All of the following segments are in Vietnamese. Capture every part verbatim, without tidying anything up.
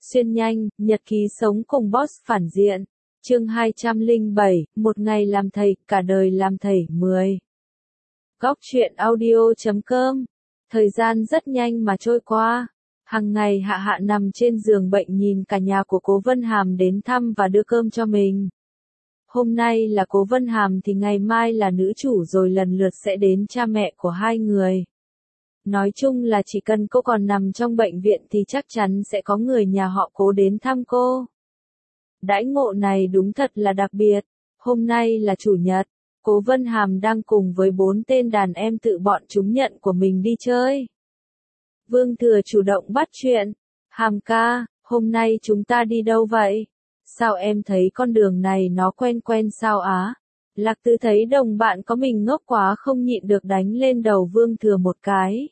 Xuyên nhanh, nhật ký sống cùng boss phản diện. Chương hai trăm lẻ bảy, một ngày làm thầy, cả đời làm thầy, mười. Góc truyện audio chấm com. Thời gian rất nhanh mà trôi qua. Hằng ngày Hạ Hạ nằm trên giường bệnh nhìn cả nhà của Cố Vân Hàm đến thăm và đưa cơm cho mình. Hôm nay là Cố Vân Hàm thì ngày mai là nữ chủ rồi lần lượt sẽ đến cha mẹ của hai người. Nói chung là chỉ cần cô còn nằm trong bệnh viện thì chắc chắn sẽ có người nhà họ Cố đến thăm cô. Đãi ngộ này đúng thật là đặc biệt. Hôm nay là chủ nhật, Cố Vân Hàm đang cùng với bốn tên đàn em tự bọn chúng nhận của mình đi chơi. Vương Thừa chủ động bắt chuyện. Hàm ca, hôm nay chúng ta đi đâu vậy? Sao em thấy con đường này nó quen quen sao á? Lạc Tứ thấy đồng bạn có mình ngốc quá không nhịn được đánh lên đầu Vương Thừa một cái.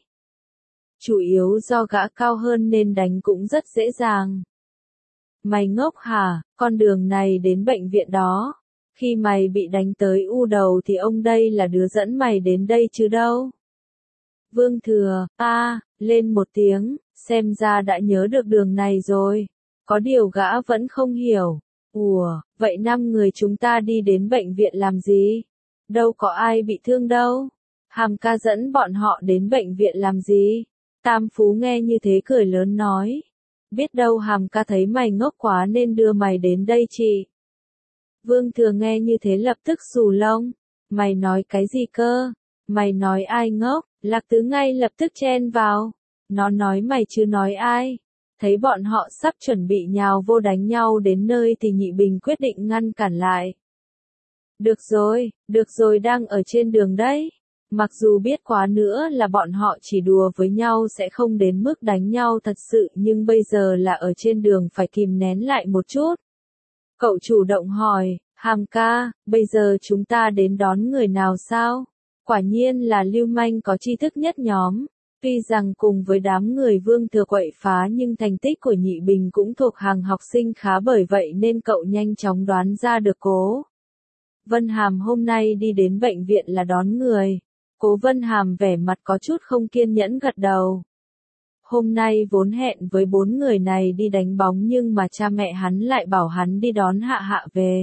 Chủ yếu do gã cao hơn nên đánh cũng rất dễ dàng. Mày ngốc hả, con đường này đến bệnh viện đó. Khi mày bị đánh tới u đầu thì ông đây là đứa dẫn mày đến đây chứ đâu. Vương Thừa, a, lên một tiếng, xem ra đã nhớ được đường này rồi. Có điều gã vẫn không hiểu. Ủa, vậy năm người chúng ta đi đến bệnh viện làm gì? Đâu có ai bị thương đâu. Hàm ca dẫn bọn họ đến bệnh viện làm gì? Tam Phú nghe như thế cười lớn nói. Biết đâu Hàm ca thấy mày ngốc quá nên đưa mày đến đây chị. Vương Thừa nghe như thế lập tức xù lông. Mày nói cái gì cơ? Mày nói ai ngốc? Lạc Tứ ngay lập tức chen vào. Nó nói mày chứ nói ai? Thấy bọn họ sắp chuẩn bị nhào vô đánh nhau đến nơi thì Nhị Bình quyết định ngăn cản lại. Được rồi, được rồi đang ở trên đường đấy. Mặc dù biết quá nữa là bọn họ chỉ đùa với nhau sẽ không đến mức đánh nhau thật sự nhưng bây giờ là ở trên đường phải kìm nén lại một chút. Cậu chủ động hỏi, Hàm ca, bây giờ chúng ta đến đón người nào sao? Quả nhiên là lưu manh có tri thức nhất nhóm. Tuy rằng cùng với đám người Vương Thừa quậy phá nhưng thành tích của Nhị Bình cũng thuộc hàng học sinh khá bởi vậy nên cậu nhanh chóng đoán ra được Cố Vân Hàm hôm nay đi đến bệnh viện là đón người. Cố Vân Hàm vẻ mặt có chút không kiên nhẫn gật đầu. Hôm nay vốn hẹn với bốn người này đi đánh bóng nhưng mà cha mẹ hắn lại bảo hắn đi đón Hạ Hạ về.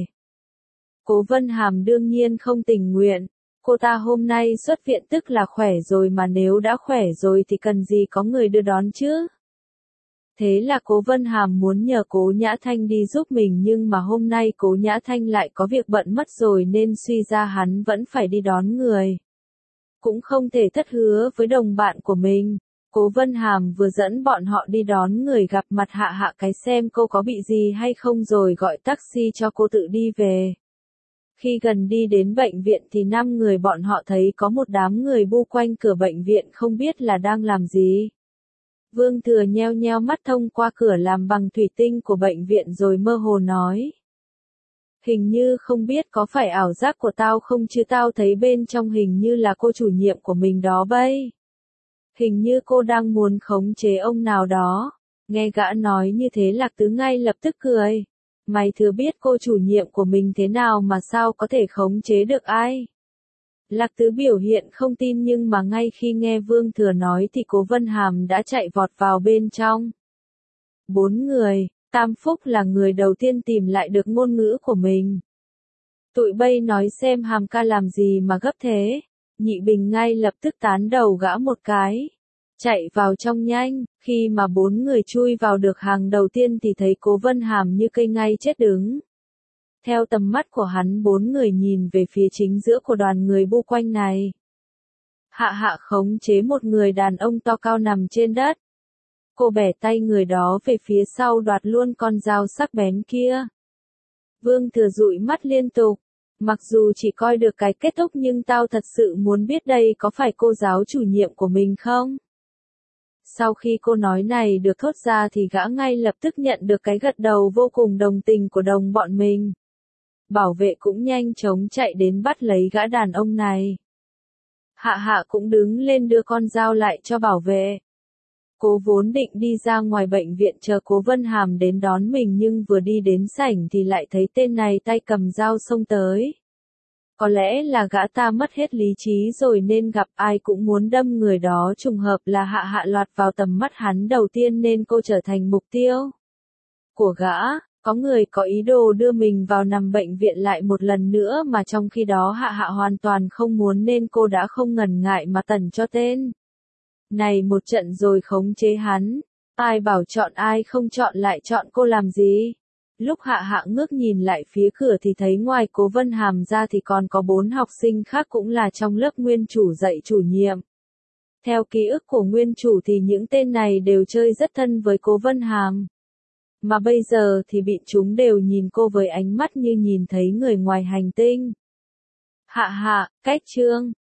Cố Vân Hàm đương nhiên không tình nguyện. Cô ta hôm nay xuất viện tức là khỏe rồi mà nếu đã khỏe rồi thì cần gì có người đưa đón chứ. Thế là Cố Vân Hàm muốn nhờ Cố Nhã Thanh đi giúp mình nhưng mà hôm nay Cố Nhã Thanh lại có việc bận mất rồi nên suy ra hắn vẫn phải đi đón người. Cũng không thể thất hứa với đồng bạn của mình. Cố Vân Hàm vừa dẫn bọn họ đi đón người gặp mặt Hạ Hạ cái xem cô có bị gì hay không rồi gọi taxi cho cô tự đi về. Khi gần đi đến bệnh viện thì năm người bọn họ thấy có một đám người bu quanh cửa bệnh viện không biết là đang làm gì. Vương Thừa nheo nheo mắt thông qua cửa làm bằng thủy tinh của bệnh viện rồi mơ hồ nói. Hình như không biết có phải ảo giác của tao không chứ tao thấy bên trong hình như là cô chủ nhiệm của mình đó bây. Hình như cô đang muốn khống chế ông nào đó. Nghe gã nói như thế Lạc Tứ ngay lập tức cười. Mày thừa biết cô chủ nhiệm của mình thế nào mà sao có thể khống chế được ai? Lạc Tứ biểu hiện không tin nhưng mà ngay khi nghe Vương Thừa nói thì Cố Vân Hàm đã chạy vọt vào bên trong. Bốn người, Tam Phúc là người đầu tiên tìm lại được ngôn ngữ của mình. Tụi bay nói xem Hàm ca làm gì mà gấp thế. Nhị Bình ngay lập tức tán đầu gã một cái. Chạy vào trong nhanh, khi mà bốn người chui vào được hàng đầu tiên thì thấy Cố Vân Hàm như cây ngay chết đứng. Theo tầm mắt của hắn bốn người nhìn về phía chính giữa của đoàn người bu quanh này. Hạ Hạ khống chế một người đàn ông to cao nằm trên đất. Cô bẻ tay người đó về phía sau đoạt luôn con dao sắc bén kia. Vương Thừa dụi mắt liên tục. Mặc dù chỉ coi được cái kết thúc nhưng tao thật sự muốn biết đây có phải cô giáo chủ nhiệm của mình không? Sau khi cô nói này được thốt ra thì gã ngay lập tức nhận được cái gật đầu vô cùng đồng tình của đồng bọn mình. Bảo vệ cũng nhanh chóng chạy đến bắt lấy gã đàn ông này. Hạ Hạ cũng đứng lên đưa con dao lại cho bảo vệ. Cô vốn định đi ra ngoài bệnh viện chờ Cố Vân Hàm đến đón mình nhưng vừa đi đến sảnh thì lại thấy tên này tay cầm dao xông tới. Có lẽ là gã ta mất hết lý trí rồi nên gặp ai cũng muốn đâm người đó trùng hợp là Hạ Hạ lọt vào tầm mắt hắn đầu tiên nên cô trở thành mục tiêu. của gã, có người có ý đồ đưa mình vào nằm bệnh viện lại một lần nữa mà trong khi đó Hạ Hạ hoàn toàn không muốn nên cô đã không ngần ngại mà tẩn cho tên này một trận rồi khống chế hắn. Ai bảo chọn ai không chọn lại chọn cô làm gì? Lúc Hạ Hạ ngước nhìn lại phía cửa thì thấy ngoài Cố Vân Hàm ra thì còn có bốn học sinh khác cũng là trong lớp nguyên chủ dạy chủ nhiệm. Theo ký ức của nguyên chủ thì những tên này đều chơi rất thân với Cố Vân Hàm. Mà bây giờ thì bị chúng đều nhìn cô với ánh mắt như nhìn thấy người ngoài hành tinh. Hạ Hạ, cách chương.